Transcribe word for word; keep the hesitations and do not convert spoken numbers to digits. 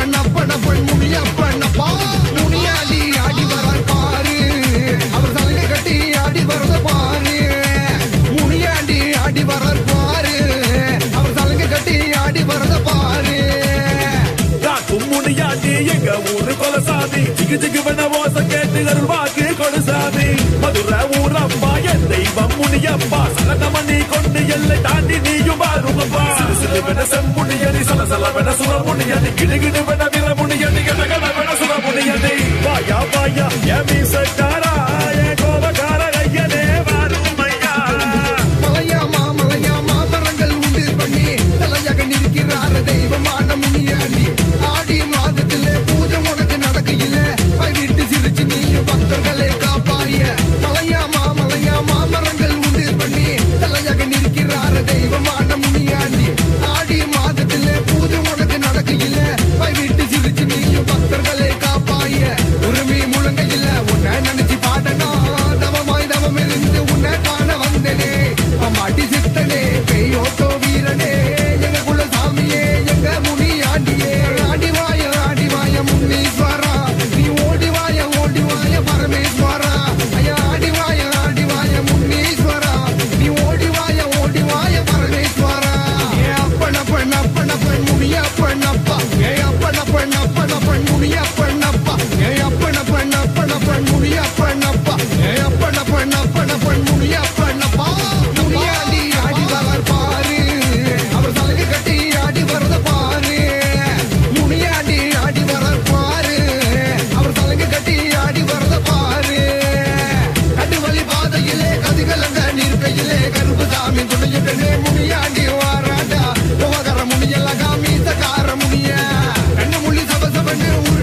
முனியப்பன் அப்பனப்பன் முனியப்பனப்பா முனியாடி ஆடி வரார் பாரு அவர் தலையை கட்டி ஆடி வரத பாரு முனியாண்டி ஆடி வரார் பாரு அவர் தலையை கட்டி ஆடி வரத பாரு முனியாண்டி எங்க ஊரு கொலசாமி ஜிகு ஜிகு வன ஓச கேட்டு அருள்வாக்கு கொடுசாமி மதுரை ஊரப்பா என் தெய்வம் முனியப்பா சலனமணி கொண்டு எல்லை தாண்டி நீயும் பாருங்கப்பா சிறு சிறு வென செம்முனியடி சல சல வென சுர முனியடி கிடுகிடு வென விர முனியடி கடகட வென சுர முனியடி வாயா வாயா எமி சட்டாரா ஏ கோபகார ஐயனே வாருமையா மலையா மாமலையா மாமரங்கள் உண்டு பண்ணி தலையாக நிற்கிறார் தெய்வமான முனியாண்டி ஆடி மாதத்திலே பூஜை உனக்கு நடக்கையில வீட்டு சிரிச்சு நீயும் பக்தர்களை காப்பாய மலையா மாமலையா மாமரங்கள் உண்டு பண்ணி தலையாக நிற்கிறார் தெய்வமான முனியாண்டி ஆடி மாதத்திலே பூஜை உனக்கு நடக்கையில வீட்டு சிரிச்சு நீயும் பக்தர்களை காப்பாய உரிமை முழங்கையில உன்னை நினைச்சு பாடணும் தவமாய் தவம் இருந்து உன்னை காண வந்தனே அம்மாட்டி சித்தனே பெய்யோட்டோ வீரனே எங்க குல சாமியே எங்க முனியாண்டியே ஆடி வாய ஆடி வாய முன்னீஸ்வரா நீ ஓடி வாய ஓடி வாய பரமேஸ்வரா ஐயா ஆடி வாய ஆடி வாய முன்னீஸ்வரா நீ ஓடி வாய ஓடி வாய பரமேஸ்வரா ஏ அப்பனப்பன் அப்பனப்பன் முனியப்பனப்பா ஏ அப்பனப்பன் அப்பனப்பன் முனியப்பனப்பா ஏ அப்பனப்பன் அப்பனப்பன் முனியப்பனப்பா ஏ அப்பனப்பன் அப்பனப்பன் முனியப்பனப்பா முனியாண்டி ஆடி வரார் பாரு அவர் தலையை கட்டி ஆடி வரத பாரு முனியாண்டி ஆடி வரார் பாரு அவர் தலையை கட்டி ஆடி வரத பாரு கடுவழி பாதையிலே கதிகலங்க நிற்கையிலே கருப்பு சாமி துணையுடனே முனியாண்டி வாராண்டா உபகர முனியல காமீசக்கார முனிய கண்ணு முள்ளி சபசபன்னு